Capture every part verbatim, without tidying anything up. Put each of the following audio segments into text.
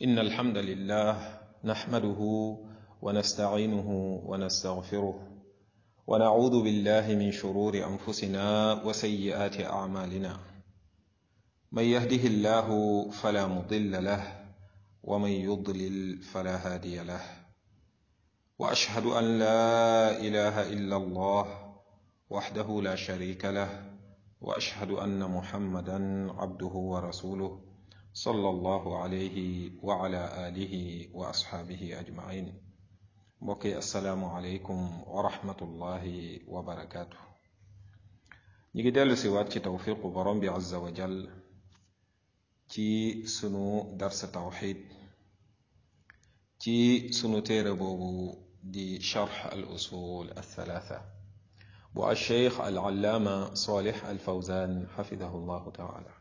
إن الحمد لله نحمده ونستعينه ونستغفره ونعوذ بالله من شرور أنفسنا وسيئات أعمالنا من يهده الله فلا مضل له ومن يضلل فلا هادي له وأشهد أن لا إله إلا الله وحده لا شريك له وأشهد أن محمدا عبده ورسوله صلى الله عليه وعلى آله وأصحابه أجمعين mbokki asalaamualeykum wa rahmatullahi wa barakaatu. ñu ngi dellu si waat ci tawfiqu borom bi azza wa jal ci sunu darsa tawxid ci sunu téere boobu di charx al usul althalatha bu alcheikh al allaama salih al fawzan xafidahu llahu taala.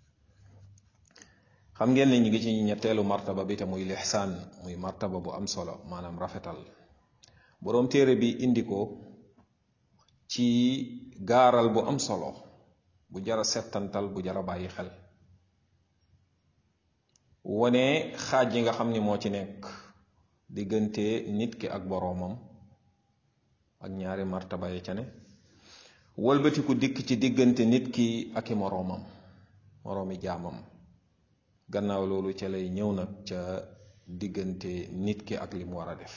xam ngeen ne ñu ngi ci ñetteelu martaba bi te muy lixsaan muy martaba bu am solo maanaam rafetal boroom téere bi indi ko ci gaaral bu am solo bu jara settantal bu jara bàyyi xel wone xaaj yi nga xam ni moo ci nekk diggante nit ki ak boroomam ak ñaari martaba yi ca ne wëlbatiku dikk ci diggante nit ki ak i moroomam moroomi jaamam gannaaw loolu ca lay ñëw nag ca diggante nit ki ak li mu war a def.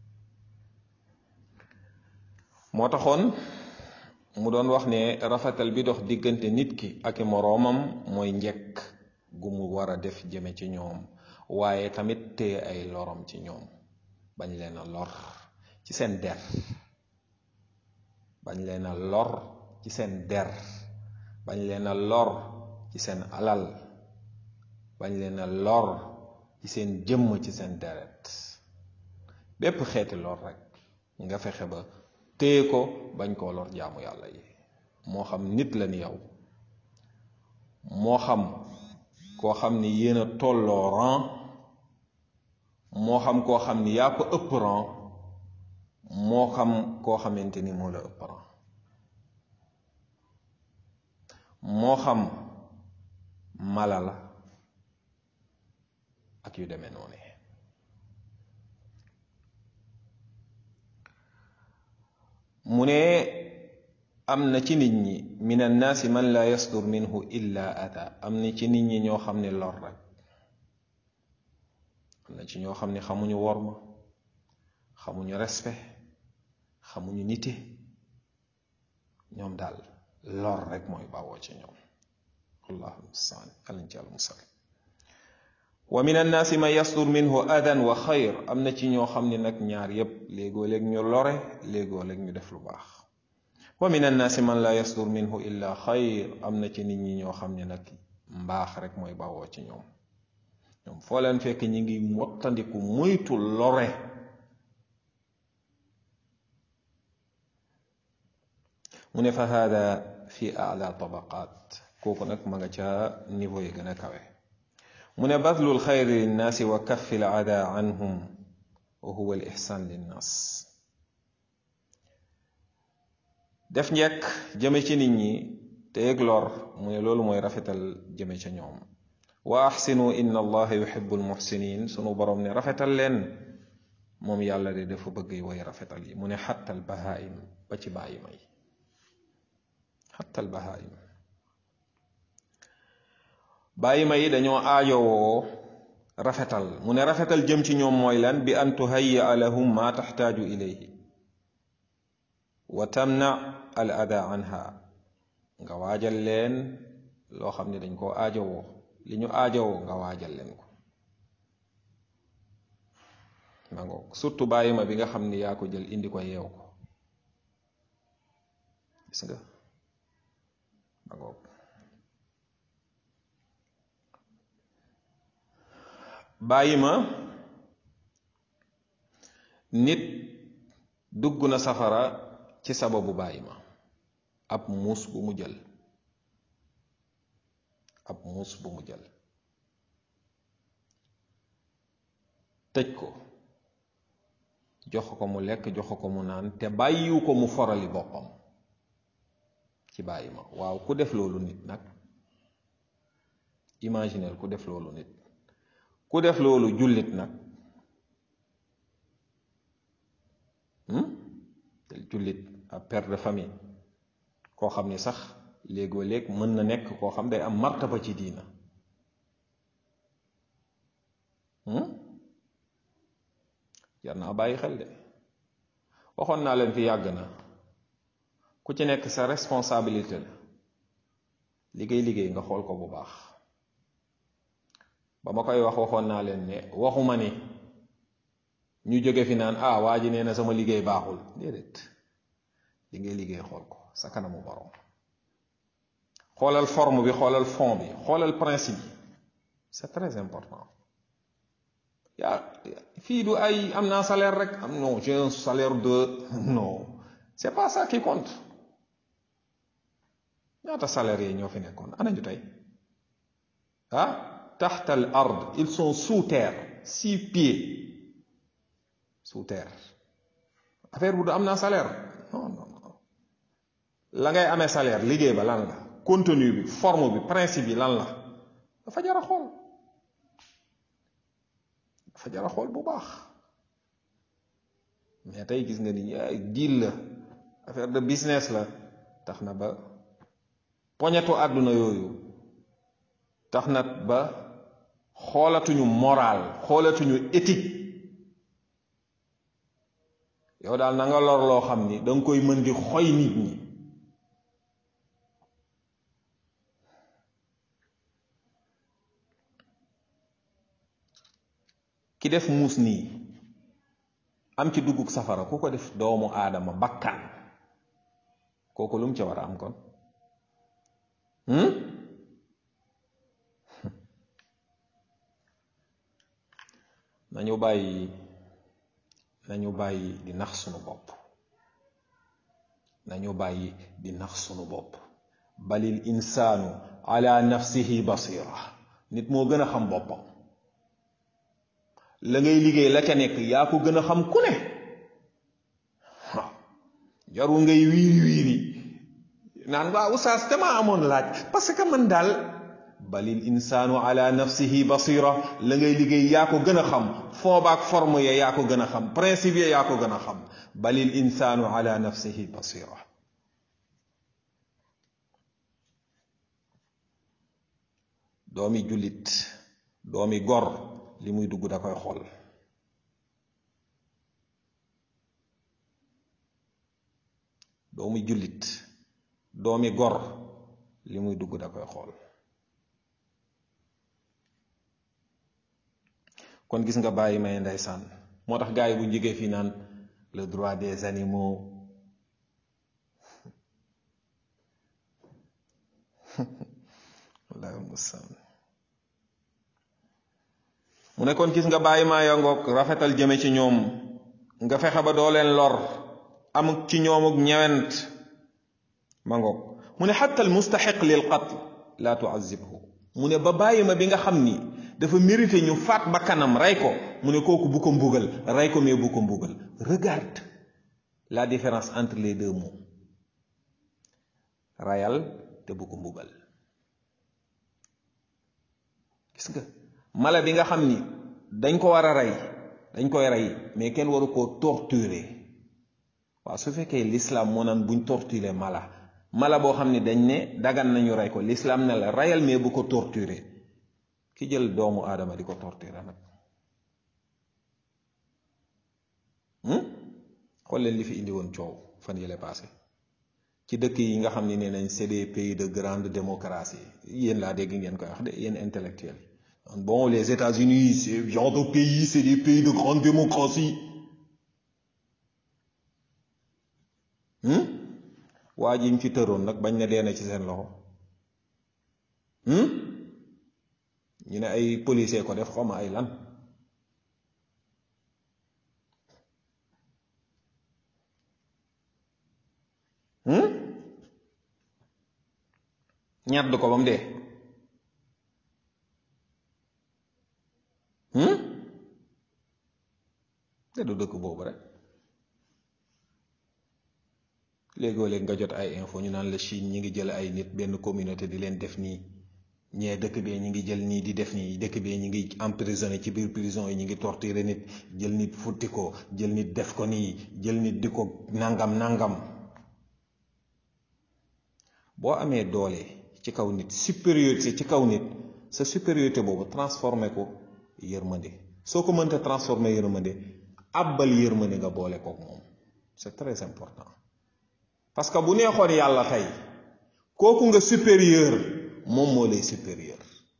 moo taxoon mu doon wax ne rafetal bi dox diggante nit ki ak i moroomam mooy njekk gu mu war a def jëme ci ñoom waaye tamit téye ay lorom ci ñoom bañ leen a lor ci seen der bañ leen a lor ci seen der bañ leen a lor ci seen alal bañ leen a lor ci seen jëmm ci seen deret bépp xeeti lor rek nga fexe ba téye ko bañ koo lor jaamu yàlla yi moo xam nit la ni yow moo xam koo xam ni yéen a tolloo ran moo xam koo xam ni yaa ko ëpp ran moo xam koo xamante ni moo la ëpp ran moo xam mala la ak yu demee noonu. mu ne am na ci nit ñi min annaasi man la yasdur minhu illa ata am na ci nit ñi ñoo xam ne lor rek am na ci ñoo xam ne xamuñu worma xamuñu respect xamuñu nite ñoom daal lor rek mooy bawoo ci ñoom wallahu mustaan alañ ci al musal wa min annaasi man yasdur minhu adan wa xayr am na ci ñoo xam ne nag ñaar yépp léegoo léeg ñu lore léegoo léeg ñu def lu baax. wa min annaasi man la yasdur minhu illa xayr am na ci nit ñi ñoo xam ne nag mbaax rek mooy bawoo ci ñoom ñoom foo leen fekk ñi ngi mottandiku moytu lore mu ne fa hada fi ala tabaqaat kooku nag ma nga ca niveau yi gën a kawe. mu ne badlul xayri linnaasi wa kaffi l ada anhum wa huwa al ihsan linnaas def njekk jëme ci nit ñi te yëg lor mu ne loolu mooy rafetal jëme ca ñoom. wa axsinu inna allaha yuhibbu almuxsinin sunu boroom ne rafetal leen moom yàlla de dafa bëgg way rafetal yi mu ne xatta al bahaim ba ci bàyyima yi xatta al bahaim bàyyima yi dañoo aajowoo rafetal mu ne rafetal jëm ci ñoom mooy lan bi an tuhayya lahum ma taxtaaju ilayhi wa tamna al ada anha nga waajal leen loo xam ne dañ koo aajowoo li ñu aajowoo nga waajal leen ko ma ngoog surtout bàyyima bi nga xam ni yaa ko jël indi ko yeew ko gis nga ma ngoog bàyyi ma nit dugg na safara ci sababu bàyyi ma ab muus bu mu jël ab muus bu mu jël tëj ko jox ko mu lekk jox ko mu naan te bàyyiwu ko mu forali boppam ci bàyyi ma waaw ku def loolu nit nag imagineel ku def loolu nit ku def loolu jullit nag te jullit ab père de famille koo xam ni sax léegoo léeg mën na nekk koo xam day am martaba ci diina jar naa bàyyi xel de waxoon naa leen fi yàgg na ku ci nekk sa responsabilité la liggéey liggéey nga xool ko bu baax ba ma koy wax waxoon naa leen ne waxuma ni ñu jóge fi naan ah waa ji nee na sama liggéey baaxul déedéet liggéey liggéey xool ko sa kanamu borom xoolal forme bi xoolal fond bi xoolal principe bi c'est très important yaa fii du ay am naa salaire rek am non j'ai un salaire de non c'est pas ça qui compte ñaata salaire yi ñoo fi nekkoon ana ñu tey ah taxta al ard ils sont sous terre six pieds sous terre affaire bu du am naa salaire non non non la ngay amee salaire liggéey ba lan la contenu bi forme bi principe bi lan la dafa jar a xool dafa jar a xool bu baax mais tey gis nga ni ay deal la affaire de business la tax na ba poñetu àdduna yooyu tax na ba xoolatuñu moral xoolatuñu éthique yow daal na nga lor loo xam ni danga koy mën di xoy nit ñi ki def muus nii am ci duggug safara ku ko def doomu aadama bakkan kooku lu mu ca war a am kon nañu bàyyi nañu bàyyi di nax sunu bopp nañu bàyyi di nax sunu bopp balil insaanu ala nafsihi basira nit moo gën a xam boppam la ngay liggéey la ca nekk yaa ko gën a xam ku ne waaw jarul ngay wiiri wiiri naan waa oustaz dama amoon laaj parce que man daal balil insaanu ala nafsihi basira la ngay liggéey yaa ko gën a xam foobaak forme ya yaa ko gën a xam principe ya yaa ko gën a xam balil insaanu ala nafsihi basira doomi jullit doomi gor li muy dugg da koy xool doomi jullit doomi gor li muy dugg da koy xool kon gis nga bàyyi may ndeysaan moo tax gars yi bu jógee fii naan le droit des animaux wallaahi mustaan mu ne kon gis nga bàyyi maa ya ngoog rafetal jëme ci ñoom nga fexe ba doo leen lor am ci ñoom ak ñewent ma ngoog mu ne xatta al mustaxiq lil qatl la tuazibhu mu ne ba bàyyi ma bi nga xam ni dafa mérité ñu faat ba kanam rey ko mu ne kooku bu ko mbugal rey ko mais bu ko mbugal regarde la différence entre les deux mots rayal te bu ko mbugal gis nga mala bi nga xam ni dañ ko war a rey dañ koy rey mais kenn waru koo torturer waaw su fekkee l'islam moo naan buñ torturer mala mala boo xam ni dañ ne dagan nañu rey ko l'islam ne la reyal mais bu ko torturer ki jël doomu aadama di ko torturer nag xool leen li fi indi woon coow fan yële passé ci dëkk yi nga xam ni nee nañ c'est des pays de grande démocratie yéen laa dégg ngeen koy wax de yéen intellectuels bon les États-Unis c'est genre de pays c'est des pays de grande démocratie waa ji ñu ci tëroon nag bañ na dee na ci seen loxo ñu ne ay policier ko def xawma ay lan ñadd ko ba mu dee te du dëkk boobu rek léegoo léeg nga jot ay info ñu naan la Chine ñi ngi jël ay nit benn communauté di leen def nii ñee dëkk bee ñi ngi jël nii di def nii dëkk bee ñi ngi emprisonné ci biir prison yi ñi ngi torturé nit jël nit futti ko jël nit def ko nii jël nit di ko nangam nangam. boo amee doole ci kaw nit supériorité ci kaw nit sa supériorité boobu transformé ko yërmande soo ko mënta transformé yërmande àbbal yërmande nga boole kook moom c'est très important parce que bu neexoon yàlla tey kooku nga supérieur moom moo lay supérieur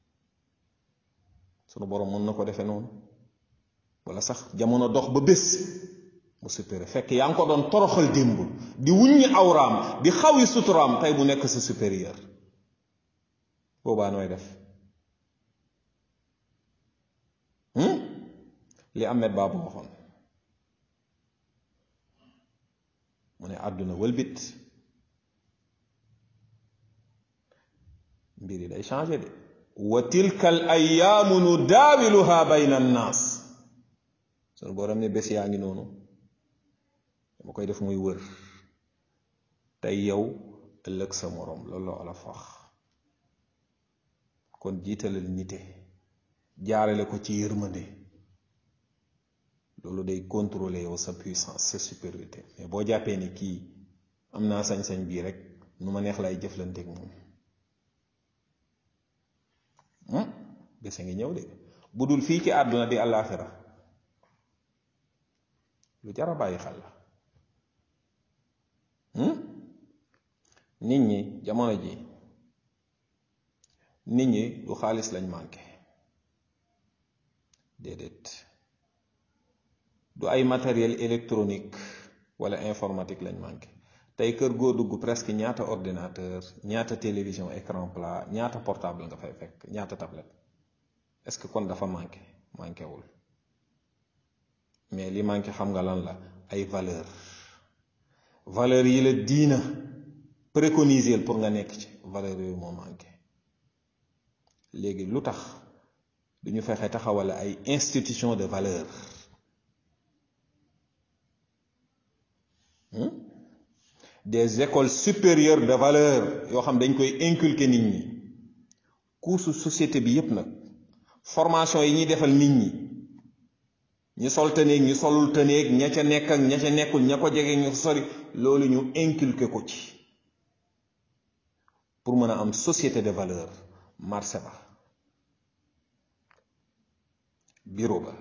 sunu borom mën na ko defee noonu wala sax jamono dox ba bés mu supérieur fekk yaa ngi ko doon toroxal démb di wuññi awraam di xaw yi suturaam tey bu nekk sa supérieur boobaa nooy def li Ahmed Baba waxoon mu ne àdduna wëlbit mbir yi day changé de wa tilka al ayyaamu nudaawiluha bayna annaas sunu borom ne bés yaa ngi noonu dama koy def muy wër tey yow ëllëg sa morom loolu la Wolof wax kon jiitalal nite jaarale ko ci yërmande loolu day contrôler yow sa puissance sa supériorité mais boo jàppee ni kii am naa sañ-sañ bii rek nu ma neex lay jëflanteeg moom bés a ngi ñëw de bu dul fii ci àdduna di àllaaxira lu jar a bàyyi xel la nit ñi jamono ji nit ñi du xaalis lañ manqué déedéet du ay matériel électronique wala informatique lañ manqué tey kër goo dugg presque ñaata ordinateur ñaata télévision écran plat ñaata portable nga fay fekk ñaata tablette est-ce que kon dafa manqué manqué wul mais li manqué xam nga lan la ay valeur valeur yi la diina préconiser pour nga nekk ci valeur yooyu moo manqué léegi lu tax duñu fexe taxawal ay institution de valeur des écoles supérieures de valeur yoo xam dañ koy inculquer nit ñi course société bi yépp nag formation yi ñuy defal nit ñi ñi sol tëneeg ñi solul tëneeg ña ca nekk ak ña ca nekkul ña ko jege ñu sori loolu ñu inculquer ko ci pour mën a am société de valeur marché ba bureau ba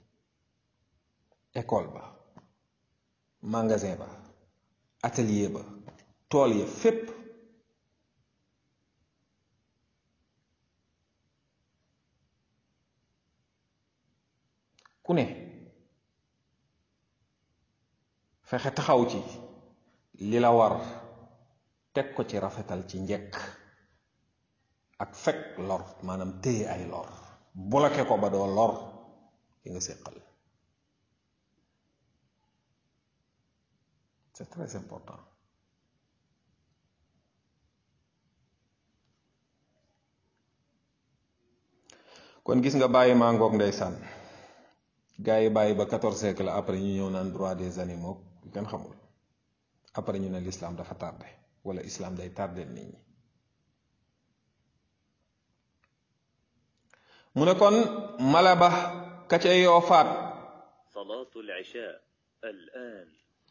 école ba magasin ba atelier ba tool ya fépp ku ne fexe taxaw ci li la war teg ko ci rafetal ci njekk ak fekk lor maanaam téye ay lor bloqué ko ba doo lor ki nga séqal c'est très important kon gis nga bàyyi maa ngoog ndeysaan gars yi bàyyi ba quatorze siècle après ñu ñëw naan droit des animaux kenn xamul après ñu ne l'islam dafa tardé wala islam day tardé nit ñi mu ne kon mala ba ka ca yoo faat salatul isha al-an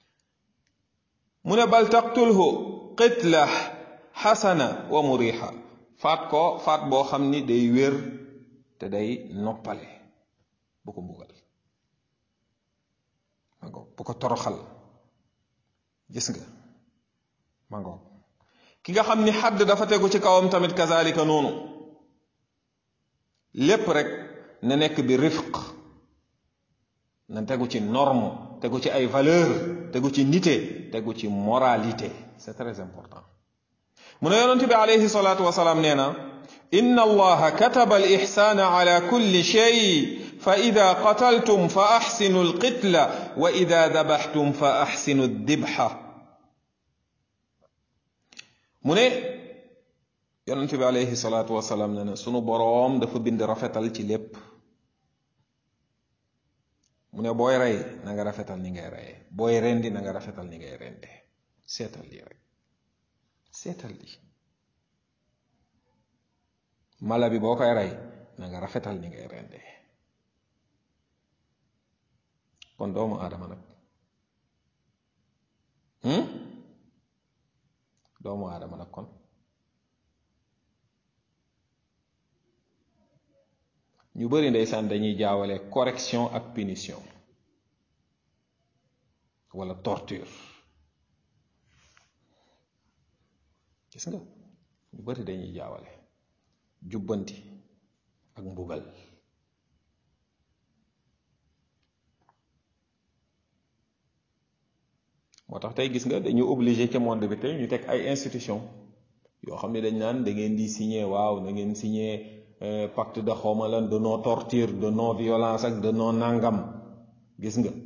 mu ne bal taqtulhu qitla xasana wa muriha faat ko faat boo xam ni day wér te day noppale bu ko mbugal ma ngoog bu ko toroxal gis nga ma ngoog ki nga xam ni xadd dafa tegu ci kawam tamit kazalika noonu lépp rek na nekk bi rifq na tegu ci norme tegu ci ay valeur tegu ci nité tegu ci moralité c'est très important mu ne yonent bi alayhi salaatu wasalaam nee na inna allaha kataba al ihsana ala kulli shay fa ida qataltum fa axsinu al qitla wa ida dabaxtum fa axsinu dibxa mu ne yonent bi alayhi salaatu wasalaam nee na sunu boroom dafa bind rafetal ci lépp mu ne booy rey na nga rafetal ni ngay reyee booy rendi na nga rafetal ni ngay rende seetal lii rek seetal lii mala bi boo koy rey na nga rafetal ni ngay rendee kon doomu aadama nag doomu aadama nag kon ñu bari ndeysaan dañuy jaawale correction ak punition wala torture gis nga ñu bari dañuy jaawale jubbanti ak mbugal moo tax tey gis nga dañu obligé ca monde bi tey ñu teg ay institution yoo xam ne dañ naan da ngeen di signer waaw na ngeen signer pacte de xawma lan de non torture de non violence ak de non nangam gis nga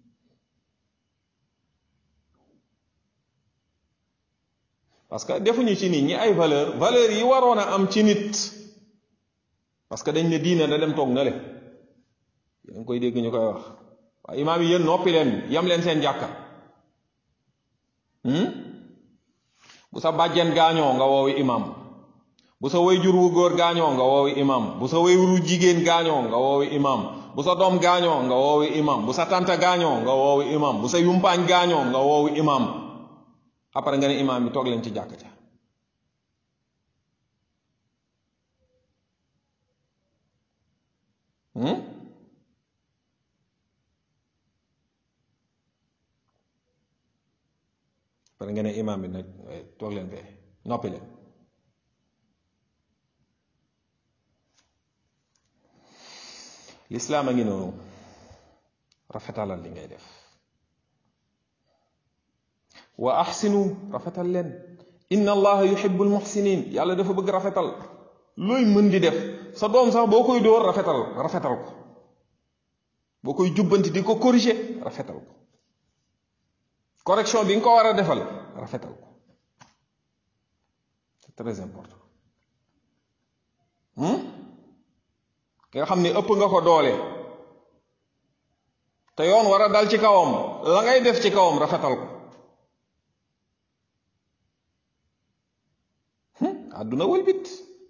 parce que defuñu ci nit ñi ay valeur valeur yi waroon a am ci nit parce que dañ ne diine da dem toog na le yéen ngi koy dégg ñu koy wax waaye imaam yi yéen noppi leen yam leen seen jàkka bu sa bàjjen gaañoo nga woowi imaam bu sa wayjur wu góor gaañoo nga woowi imaam bu sa wayjuru jigéen gaañoo nga woowi imaam bu sa doom gaañoo nga woowi imaam bu sa tante gaañoo nga woowi imaam bu sa yumpaañ gaañoo nga woowi imaam après nga ne imaam bi toog leen ci jàkk ca après nga ne imaam bi nag toog leen fee noppi leen lislaam a ngi noonu rafetalal li ngay def wa ahsinu rafetal leen inna allaha yuhibbul muhsinin yàlla dafa bëgg rafetal looy mën di def sa doom sax boo koy dóor rafetal rafetal ko boo koy jubbanti di ko corriger rafetal ko correction bi nga ko war a defal rafetal ko c'est très important ki nga xam ne ëpp nga ko doole te yoon war a dal ci kawam la ngay def ci kawam rafetal ko àdduna wëlbit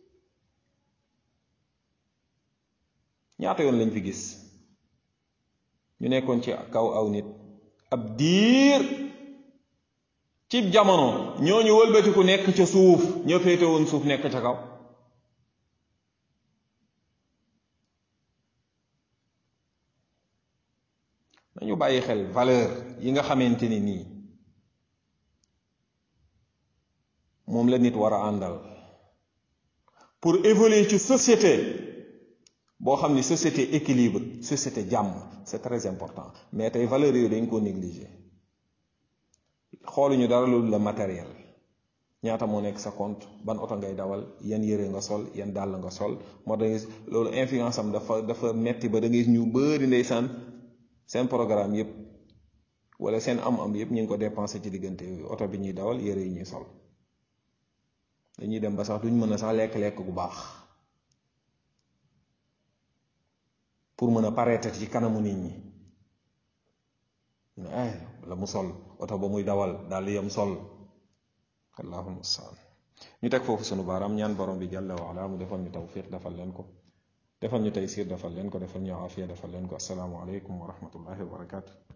ñaata yoon lañ fi gis ñu nekkoon ci kaw aw nit ab diir ci jamono ñooñu wëlbatiku nekk ca suuf ñoo féete woon suuf nekk ca kaw nañu bàyyi xel valeur yi nga xamante ni nii moom la nit war a àndal pour évoluer ci société boo xam ni société équilibre société jàmm c'est très important mais tey valeurs yooyu dañ ko négliger xooluñu dara loolu la matériel ñaata moo nekk sa compte ban oto ngay dawal yan yére nga sol yan dàll nga sol moo tax loolu influence am dafa dafa metti ba da ngay ñu bëri ndeysaan seen programme yëpp wala seen am-am yëpp ñu ngi ko dépensé ci diggante yooyu oto bi ñuy dawal yére yi ñuy sol dañuy dem ba sax duñ mën a sax lekk-lekk gu baax pour mën a paraître ci kanamu nit ñi ne ay la mu sol oto ba muy dawal daal yam sol allahumma musta'an ñu teg foofu sunu baaraam ñaan borom bi jalla wa ala mu defal ñu tawfiq defal leen ko defal ñu taysir defal leen ko defal ñu afiya defal leen ko assalaamu aleykum wa rahmatullahi wa barakatuh